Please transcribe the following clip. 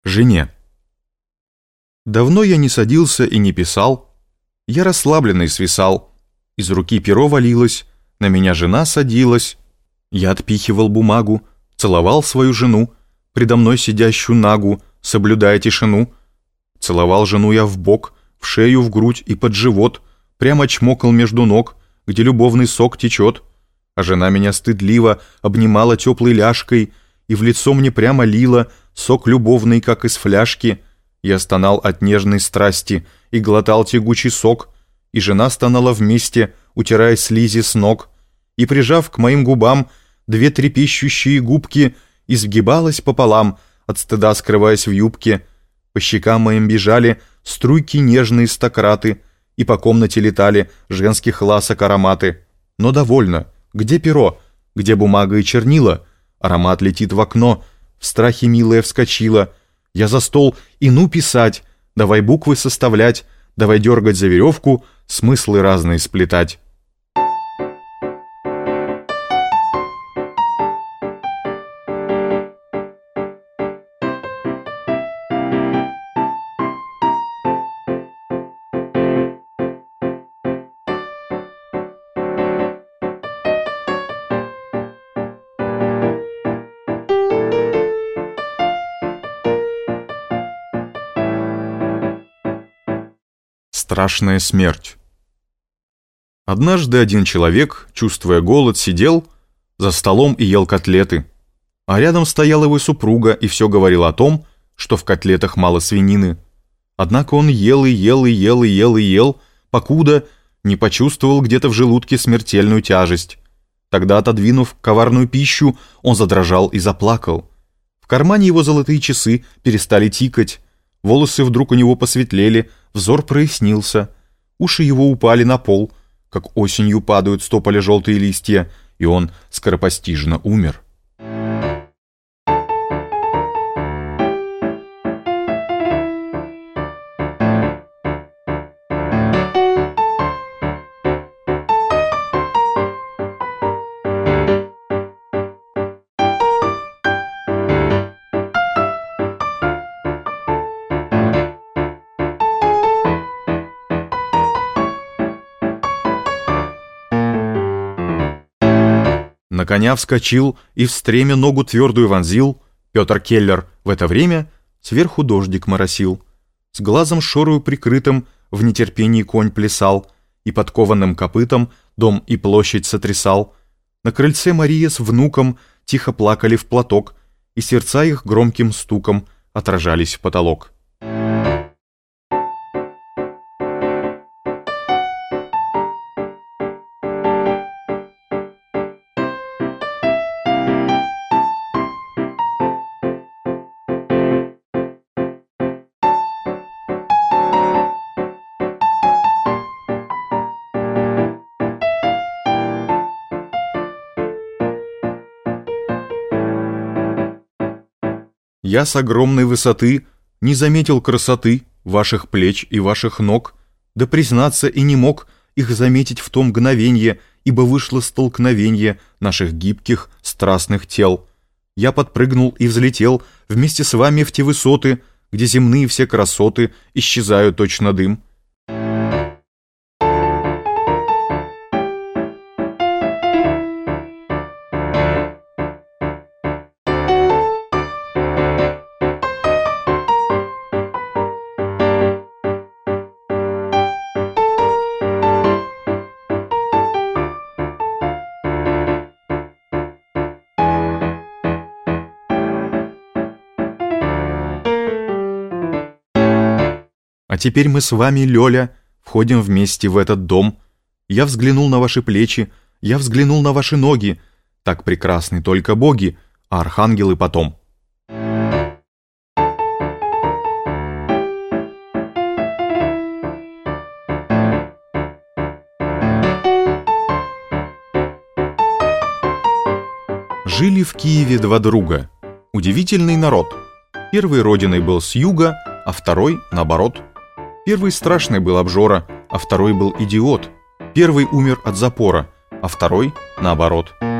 Жене. Давно я не садился и не писал, я расслабленный свисал, из руки перо валилось, на меня жена садилась, я отпихивал бумагу, целовал свою жену, предо мной сидящую нагу, соблюдая тишину. Целовал жену я в бок, в шею, в грудь и под живот, прямо чмокал между ног, где любовный сок течет, а жена меня стыдливо обнимала теплой ляжкой и в лицо мне прямо лила сок любовный, как из фляжки. Я стонал от нежной страсти и глотал тягучий сок, и жена стонала вместе, утирая слизи с ног, и, прижав к моим губам две трепещущие губки, изгибалась пополам, от стыда скрываясь в юбке. По щекам моим бежали струйки нежные стократы, и по комнате летали женских ласок ароматы. Но довольно. Где перо? Где бумага и чернила? Аромат летит в окно. В страхе милая вскочила. Я за стол и ну писать. Давай буквы составлять. Давай дергать за веревку, смыслы разные сплетать. Страшная смерть. Однажды один человек, чувствуя голод, сидел за столом и ел котлеты, а рядом стояла его супруга и все говорил о том, что в котлетах мало свинины. Однако он ел и ел и ел и ел и ел, покуда не почувствовал где-то в желудке смертельную тяжесть. Тогда, отодвинув коварную пищу, он задрожал и заплакал. В кармане его золотые часы перестали тикать, волосы вдруг у него посветлели, взор прояснился, уши его упали на пол, как осенью падают с тополя желтые листья, и он скоропостижно умер. На коня вскочил и в стремя ногу твердую вонзил Петр Келлер. В это время сверху дождик моросил. С глазом шорою прикрытым в нетерпении конь плясал, и подкованным копытом дом и площадь сотрясал. На крыльце Мария с внуком тихо плакали в платок, и сердца их громким стуком отражались в потолок. Я с огромной высоты не заметил красоты ваших плеч и ваших ног, да признаться и не мог их заметить в то мгновенье, ибо вышло столкновенье наших гибких, страстных тел. Я подпрыгнул и взлетел вместе с вами в те высоты, где земные все красоты исчезают точно дым. А теперь мы с вами, Лёля, входим вместе в этот дом. Я взглянул на ваши плечи, я взглянул на ваши ноги. Так прекрасны только боги, а архангелы потом. Жили в Киеве два друга. Удивительный народ. Первый родиной был с юга, а второй наоборот. Первый страшный был обжора, а второй был идиот. Первый умер от запора, а второй наоборот.